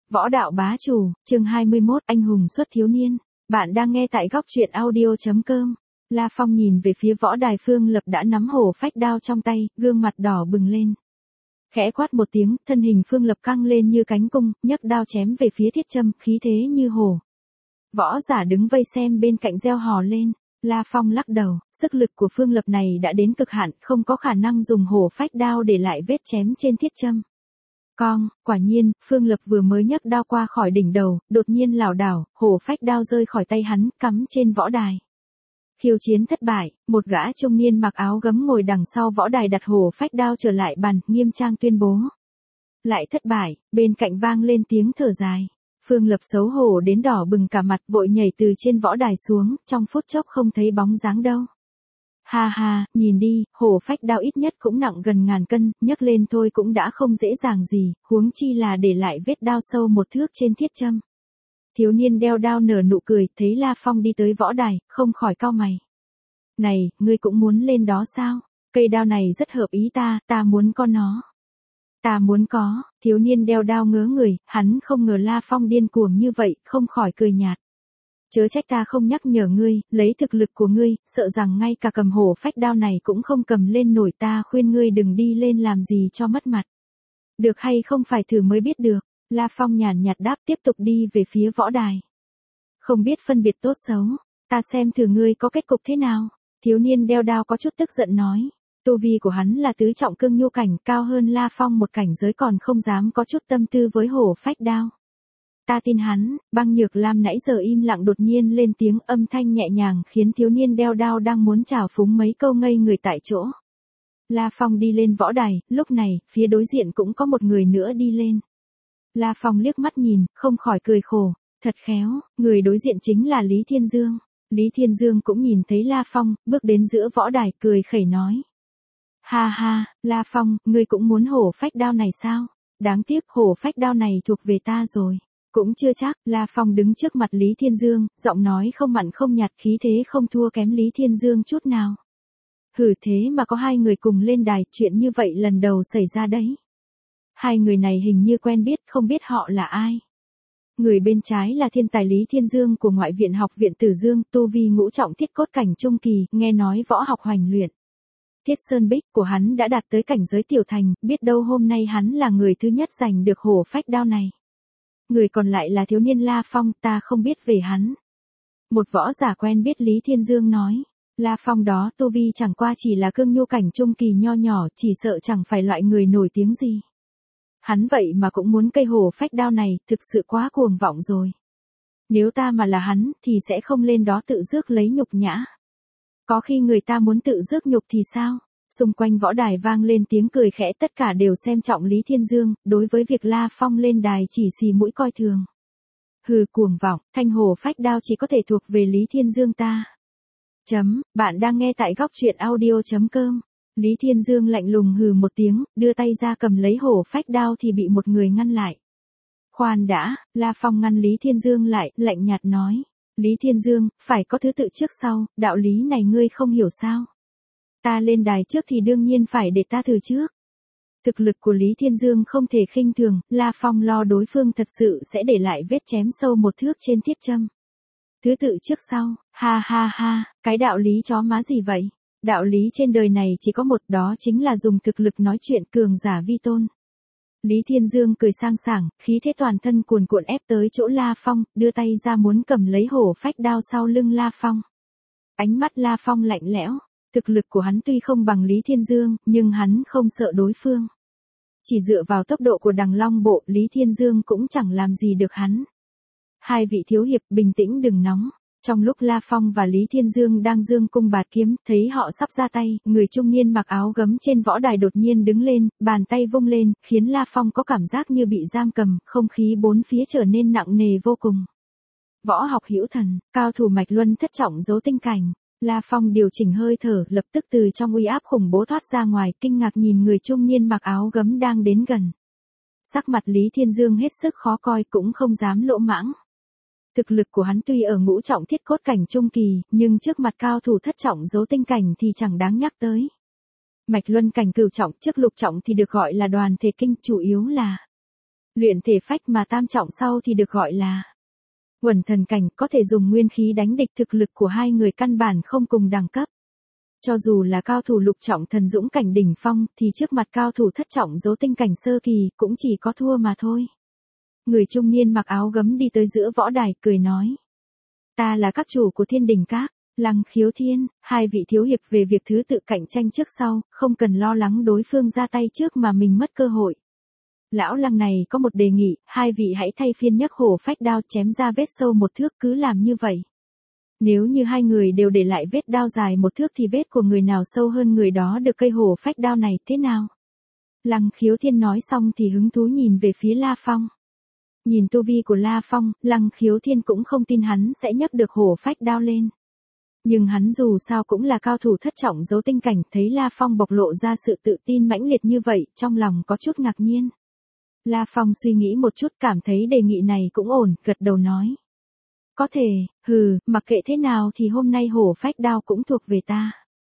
Võ đạo bá chủ, chương 21, anh hùng xuất thiếu niên. Bạn đang nghe tại góc truyện audio.com. La Phong nhìn về phía võ đài Phương Lập đã nắm hổ phách đao trong tay, gương mặt đỏ bừng lên. Khẽ quát một tiếng, thân hình Phương Lập căng lên như cánh cung, nhấc đao chém về phía Thiết Trâm, khí thế như hổ. Võ giả đứng vây xem bên cạnh reo hò lên. La Phong lắc đầu, sức lực của Phương Lập này đã đến cực hạn, không có khả năng dùng hổ phách đao để lại vết chém trên Thiết Trâm. Cong, quả nhiên, Phương Lập vừa mới nhấc đao qua khỏi đỉnh đầu, đột nhiên lảo đảo, hổ phách đao rơi khỏi tay hắn, cắm trên võ đài. Khiêu chiến thất bại, một gã trung niên mặc áo gấm ngồi đằng sau võ đài đặt hổ phách đao trở lại bàn, nghiêm trang tuyên bố. Lại thất bại, bên cạnh vang lên tiếng thở dài. Phương Lập xấu hổ đến đỏ bừng cả mặt, vội nhảy từ trên võ đài xuống, trong phút chốc không thấy bóng dáng đâu. Ha ha, nhìn đi, hổ phách đao ít nhất cũng nặng gần ngàn cân, nhấc lên thôi cũng đã không dễ dàng gì, huống chi là để lại vết đao sâu một thước trên Thiết Trâm. Thiếu niên đeo đao nở nụ cười, thấy La Phong đi tới võ đài, không khỏi cau mày. Này, ngươi cũng muốn lên đó sao? Cây đao này rất hợp ý ta muốn có nó. Ta muốn có, thiếu niên đeo đao ngớ người, hắn không ngờ La Phong điên cuồng như vậy, không khỏi cười nhạt. Chớ trách ta không nhắc nhở ngươi, lấy thực lực của ngươi, sợ rằng ngay cả cầm hổ phách đao này cũng không cầm lên nổi, ta khuyên ngươi đừng đi lên làm gì cho mất mặt. Được hay không phải thử mới biết được, La Phong nhàn nhạt đáp, tiếp tục đi về phía võ đài. Không biết phân biệt tốt xấu, ta xem thử ngươi có kết cục thế nào, thiếu niên đeo đao có chút tức giận nói. Tu vi của hắn là tứ trọng cương nhu cảnh, cao hơn La Phong một cảnh giới, còn không dám có chút tâm tư với hổ phách đao. Ta tin hắn. Băng Nhược Lam nãy giờ im lặng đột nhiên lên tiếng, âm thanh nhẹ nhàng khiến thiếu niên đeo đao đang muốn trào phúng mấy câu ngây người tại chỗ. La Phong đi lên võ đài, lúc này, phía đối diện cũng có một người nữa đi lên. La Phong liếc mắt nhìn, không khỏi cười khổ, thật khéo, người đối diện chính là Lý Thiên Dương. Lý Thiên Dương cũng nhìn thấy La Phong, bước đến giữa võ đài, cười khẩy nói. Ha ha, La Phong, ngươi cũng muốn hổ phách đao này sao? Đáng tiếc hổ phách đao này thuộc về ta rồi. Cũng chưa chắc, La Phong đứng trước mặt Lý Thiên Dương, giọng nói không mặn không nhạt, khí thế không thua kém Lý Thiên Dương chút nào. Hử, thế mà có hai người cùng lên đài, chuyện như vậy lần đầu xảy ra đấy. Hai người này hình như quen biết, không biết họ là ai. Người bên trái là thiên tài Lý Thiên Dương của Ngoại viện Học viện Tử Dương, tu vi ngũ trọng thiết cốt cảnh trung kỳ, nghe nói võ học hoành luyện. Thiết Sơn Bích của hắn đã đạt tới cảnh giới tiểu thành, biết đâu hôm nay hắn là người thứ nhất giành được hổ phách đao này. Người còn lại là thiếu niên La Phong, ta không biết về hắn. Một võ giả quen biết Lý Thiên Dương nói. La Phong đó tu vi chẳng qua chỉ là cương nhu cảnh trung kỳ nho nhỏ, chỉ sợ chẳng phải loại người nổi tiếng gì. Hắn vậy mà cũng muốn cây hổ phách đao này, thực sự quá cuồng vọng rồi. Nếu ta mà là hắn, thì sẽ không lên đó tự rước lấy nhục nhã. Có khi người ta muốn tự rước nhục thì sao? Xung quanh võ đài vang lên tiếng cười khẽ, tất cả đều xem trọng Lý Thiên Dương, đối với việc La Phong lên đài chỉ xì mũi coi thường. Hừ, cuồng vọng, thanh hổ phách đao chỉ có thể thuộc về Lý Thiên Dương ta. Bạn đang nghe tại góc truyện audio.com. Lý Thiên Dương lạnh lùng hừ một tiếng, đưa tay ra cầm lấy hổ phách đao thì bị một người ngăn lại. Khoan đã, La Phong ngăn Lý Thiên Dương lại, lạnh nhạt nói. Lý Thiên Dương, phải có thứ tự trước sau, đạo lý này ngươi không hiểu sao? Ta lên đài trước thì đương nhiên phải để ta thử trước. Thực lực của Lý Thiên Dương không thể khinh thường, La Phong lo đối phương thật sự sẽ để lại vết chém sâu một thước trên Thiết Trâm. Thứ tự trước sau, ha ha ha, cái đạo lý chó má gì vậy? Đạo lý trên đời này chỉ có một, đó chính là dùng thực lực nói chuyện, cường giả vi tôn. Lý Thiên Dương cười sang sảng, khí thế toàn thân cuồn cuộn ép tới chỗ La Phong, đưa tay ra muốn cầm lấy hổ phách đao sau lưng La Phong. Ánh mắt La Phong lạnh lẽo, thực lực của hắn tuy không bằng Lý Thiên Dương, nhưng hắn không sợ đối phương. Chỉ dựa vào tốc độ của Đằng Long Bộ, Lý Thiên Dương cũng chẳng làm gì được hắn. Hai vị thiếu hiệp bình tĩnh đừng nóng. Trong lúc La Phong và Lý Thiên Dương đang giương cung bạt kiếm, thấy họ sắp ra tay, người trung niên mặc áo gấm trên võ đài đột nhiên đứng lên, bàn tay vung lên, khiến La Phong có cảm giác như bị giam cầm, không khí bốn phía trở nên nặng nề vô cùng. Võ học hữu thần, cao thủ Mạch Luân thất trọng dấu tinh cảnh. La Phong điều chỉnh hơi thở, lập tức từ trong uy áp khủng bố thoát ra ngoài, kinh ngạc nhìn người trung niên mặc áo gấm đang đến gần. Sắc mặt Lý Thiên Dương hết sức khó coi, cũng không dám lỗ mãng. Thực lực của hắn tuy ở ngũ trọng thiết cốt cảnh trung kỳ, nhưng trước mặt cao thủ thất trọng dấu tinh cảnh thì chẳng đáng nhắc tới. Mạch Luân cảnh cửu trọng, trước lục trọng thì được gọi là đoàn thể kinh, chủ yếu là Luyện thể phách mà tam trọng sau thì được gọi là Uẩn thần cảnh, có thể dùng nguyên khí đánh địch, thực lực của hai người căn bản không cùng đẳng cấp. Cho dù là cao thủ lục trọng thần dũng cảnh đỉnh phong thì trước mặt cao thủ thất trọng dấu tinh cảnh sơ kỳ cũng chỉ có thua mà thôi. Người trung niên mặc áo gấm đi tới giữa võ đài cười nói. Ta là các chủ của Thiên Đình Các, Lăng Khiếu Thiên, hai vị thiếu hiệp về việc thứ tự cạnh tranh trước sau, không cần lo lắng đối phương ra tay trước mà mình mất cơ hội. Lão Lăng này có một đề nghị, hai vị hãy thay phiên nhấc hổ phách đao chém ra vết sâu một thước, cứ làm như vậy. Nếu như hai người đều để lại vết đao dài một thước thì vết của người nào sâu hơn người đó được cây hổ phách đao này, thế nào? Lăng Khiếu Thiên nói xong thì hứng thú nhìn về phía La Phong. Nhìn tu vi của La Phong, Lăng Khiếu Thiên cũng không tin hắn sẽ nhấc được hổ phách đao lên. Nhưng hắn dù sao cũng là cao thủ thất trọng dấu tinh cảnh, thấy La Phong bộc lộ ra sự tự tin mãnh liệt như vậy, trong lòng có chút ngạc nhiên. La Phong suy nghĩ một chút, cảm thấy đề nghị này cũng ổn, gật đầu nói. Có thể, mặc kệ thế nào thì hôm nay hổ phách đao cũng thuộc về ta.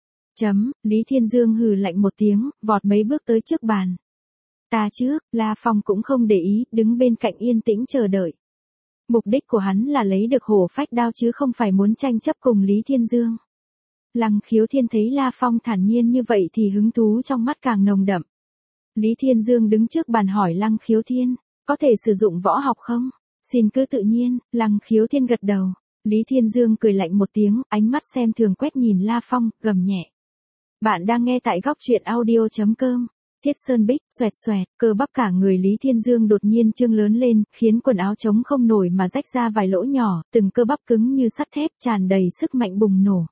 Lý Thiên Dương hừ lạnh một tiếng, vọt mấy bước tới trước bàn. Ta trước, La Phong cũng không để ý, đứng bên cạnh yên tĩnh chờ đợi. Mục đích của hắn là lấy được hổ phách đao chứ không phải muốn tranh chấp cùng Lý Thiên Dương. Lăng Khiếu Thiên thấy La Phong thản nhiên như vậy thì hứng thú trong mắt càng nồng đậm. Lý Thiên Dương đứng trước bàn hỏi Lăng Khiếu Thiên, có thể sử dụng võ học không? Xin cứ tự nhiên, Lăng Khiếu Thiên gật đầu. Lý Thiên Dương cười lạnh một tiếng, ánh mắt xem thường quét nhìn La Phong, gầm nhẹ. Bạn đang nghe tại góc truyện audio.com. Thiết Sơn Bích, xoẹt xoẹt, cơ bắp cả người Lý Thiên Dương đột nhiên trương lớn lên, khiến quần áo chống không nổi mà rách ra vài lỗ nhỏ, từng cơ bắp cứng như sắt thép tràn đầy sức mạnh bùng nổ.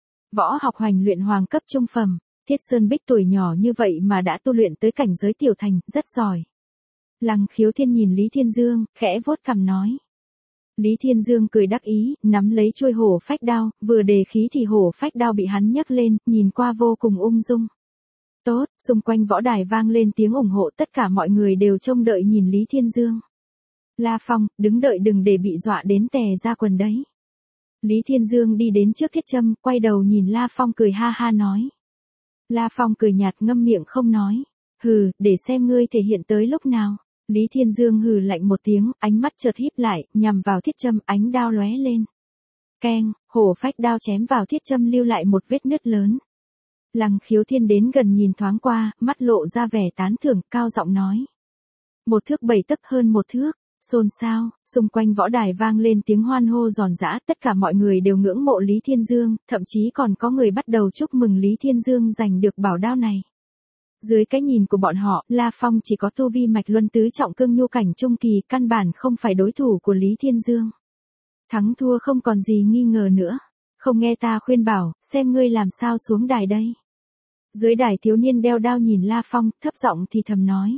Võ học hoành luyện hoàng cấp trung phẩm, Thiết Sơn Bích tuổi nhỏ như vậy mà đã tu luyện tới cảnh giới tiểu thành, rất giỏi. Lăng Khiếu Thiên nhìn Lý Thiên Dương, khẽ vuốt cằm nói. Lý Thiên Dương cười đắc ý, nắm lấy chuôi hổ phách đao, vừa đề khí thì hổ phách đao bị hắn nhấc lên, nhìn qua vô cùng ung dung. Tốt, xung quanh võ đài vang lên tiếng ủng hộ, tất cả mọi người đều trông đợi nhìn Lý Thiên Dương. La Phong, đứng đợi đừng để bị dọa đến tè ra quần đấy. Lý Thiên Dương đi đến trước Thiết Châm, quay đầu nhìn La Phong cười ha ha nói. La Phong cười nhạt ngâm miệng không nói. Để xem ngươi thể hiện tới lúc nào. Lý Thiên Dương hừ lạnh một tiếng, ánh mắt chợt híp lại, nhằm vào Thiết Châm, ánh đao lóe lên. Keng, hổ phách đao chém vào Thiết Châm lưu lại một vết nứt lớn. Lăng Khiếu Thiên đến gần nhìn thoáng qua, mắt lộ ra vẻ tán thưởng, cao giọng nói. 1 thước 7 tấc hơn 1 thước, xôn xao, xung quanh võ đài vang lên tiếng hoan hô giòn giã, tất cả mọi người đều ngưỡng mộ Lý Thiên Dương, thậm chí còn có người bắt đầu chúc mừng Lý Thiên Dương giành được bảo đao này. Dưới cái nhìn của bọn họ, La Phong chỉ có tu vi mạch luân tứ trọng cương nhu cảnh trung kỳ, căn bản không phải đối thủ của Lý Thiên Dương. Thắng thua không còn gì nghi ngờ nữa. Không nghe ta khuyên bảo, xem ngươi làm sao xuống đài đây. Dưới đài thiếu niên đeo đao nhìn La Phong, thấp giọng thì thầm nói.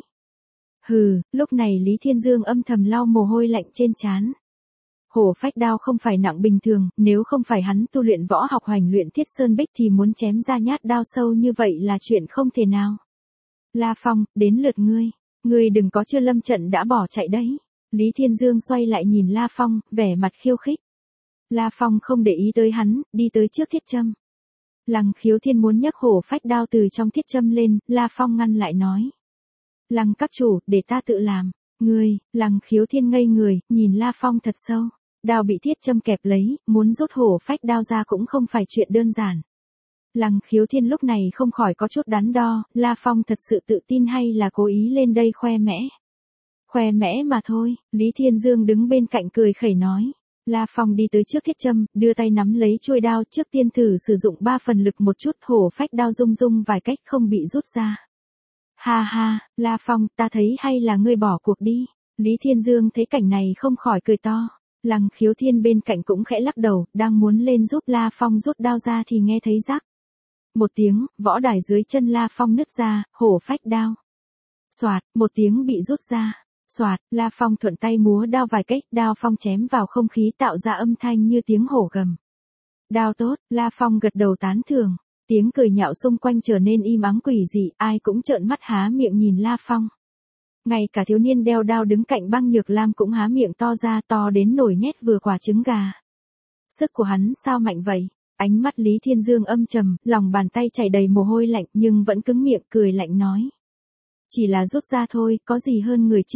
Lúc này Lý Thiên Dương âm thầm lau mồ hôi lạnh trên trán. Hổ phách đao không phải nặng bình thường, nếu không phải hắn tu luyện võ học hoành luyện Thiết Sơn Bích thì muốn chém ra nhát đao sâu như vậy là chuyện không thể nào. La Phong, đến lượt ngươi. Ngươi đừng có chưa lâm trận đã bỏ chạy đấy. Lý Thiên Dương xoay lại nhìn La Phong, vẻ mặt khiêu khích. La Phong không để ý tới hắn, đi tới trước Thiết Châm. Lăng Khiếu Thiên muốn nhấc hổ phách đao từ trong Thiết Châm lên, La Phong ngăn lại nói. Lăng các chủ, để ta tự làm. Ngươi, Lăng Khiếu Thiên ngây người, nhìn La Phong thật sâu. Đao bị Thiết Châm kẹp lấy, muốn rút hổ phách đao ra cũng không phải chuyện đơn giản. Lăng Khiếu Thiên lúc này không khỏi có chút đắn đo, La Phong thật sự tự tin hay là cố ý lên đây khoe mẽ. Khoe mẽ mà thôi, Lý Thiên Dương đứng bên cạnh cười khẩy nói. La Phong đi tới trước Thiết Châm, đưa tay nắm lấy chuôi đao, trước tiên thử sử dụng 3 phần lực một chút, hổ phách đao rung rung vài cách không bị rút ra. Ha ha, La Phong, ta thấy hay là ngươi bỏ cuộc đi. Lý Thiên Dương thấy cảnh này không khỏi cười to. Lăng Khiếu Thiên bên cạnh cũng khẽ lắc đầu, đang muốn lên giúp La Phong rút đao ra thì nghe thấy rắc. Một tiếng, võ đài dưới chân La Phong nứt ra, hổ phách đao. Soạt, một tiếng bị rút ra. Soạt, La Phong thuận tay múa đao vài cách, đao phong chém vào không khí tạo ra âm thanh như tiếng hổ gầm. Đao tốt, La Phong gật đầu tán thưởng. Tiếng cười nhạo xung quanh trở nên im ắng quỷ dị, ai cũng trợn mắt há miệng nhìn La Phong. Ngay cả thiếu niên đeo đao đứng cạnh Băng Nhược Lam cũng há miệng to ra, to đến nổi nhét vừa quả trứng gà. Sức của hắn sao mạnh vậy? Ánh mắt Lý Thiên Dương âm trầm, lòng bàn tay chảy đầy mồ hôi lạnh nhưng vẫn cứng miệng cười lạnh nói. Chỉ là rút ra thôi, có gì hơn người chứ?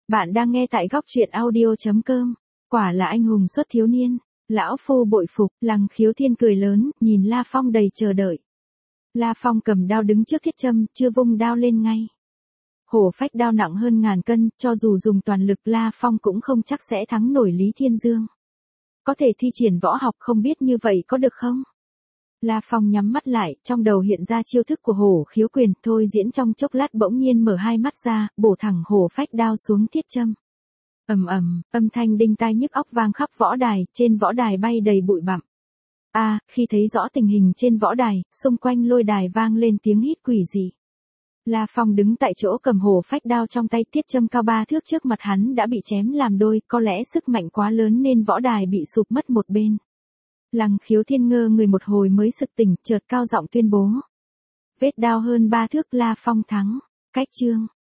Bạn đang nghe tại góc truyện audio.com. Quả là anh hùng xuất thiếu niên. Lão phu bội phục. Lăng Khiếu Thiên cười lớn, nhìn La Phong đầy chờ đợi. La Phong cầm đao đứng trước thiết châm, chưa vung đao lên ngay. Hổ phách đao nặng hơn ngàn cân, cho dù dùng toàn lực La Phong cũng không chắc sẽ thắng nổi Lý Thiên Dương. Có thể thi triển võ học, không biết như vậy có được không? La Phong nhắm mắt lại, trong đầu hiện ra chiêu thức của Hổ Khiếu Quyền, thôi diễn trong chốc lát bỗng nhiên mở hai mắt ra, bổ thẳng hổ phách đao xuống thiết châm. Ầm ầm, âm thanh đinh tai nhức óc vang khắp võ đài, trên võ đài bay đầy bụi bặm. Khi thấy rõ tình hình trên võ đài, xung quanh lôi đài vang lên tiếng hít quỷ dị. La Phong đứng tại chỗ cầm hổ phách đao trong tay, thiết châm cao 3 thước trước mặt hắn đã bị chém làm đôi, có lẽ sức mạnh quá lớn nên võ đài bị sụp mất một bên. Lăng Khiếu Thiên ngơ người một hồi mới sực tỉnh, chợt cao giọng tuyên bố. Vết đao hơn 3 thước, La Phong thắng. Cách chương.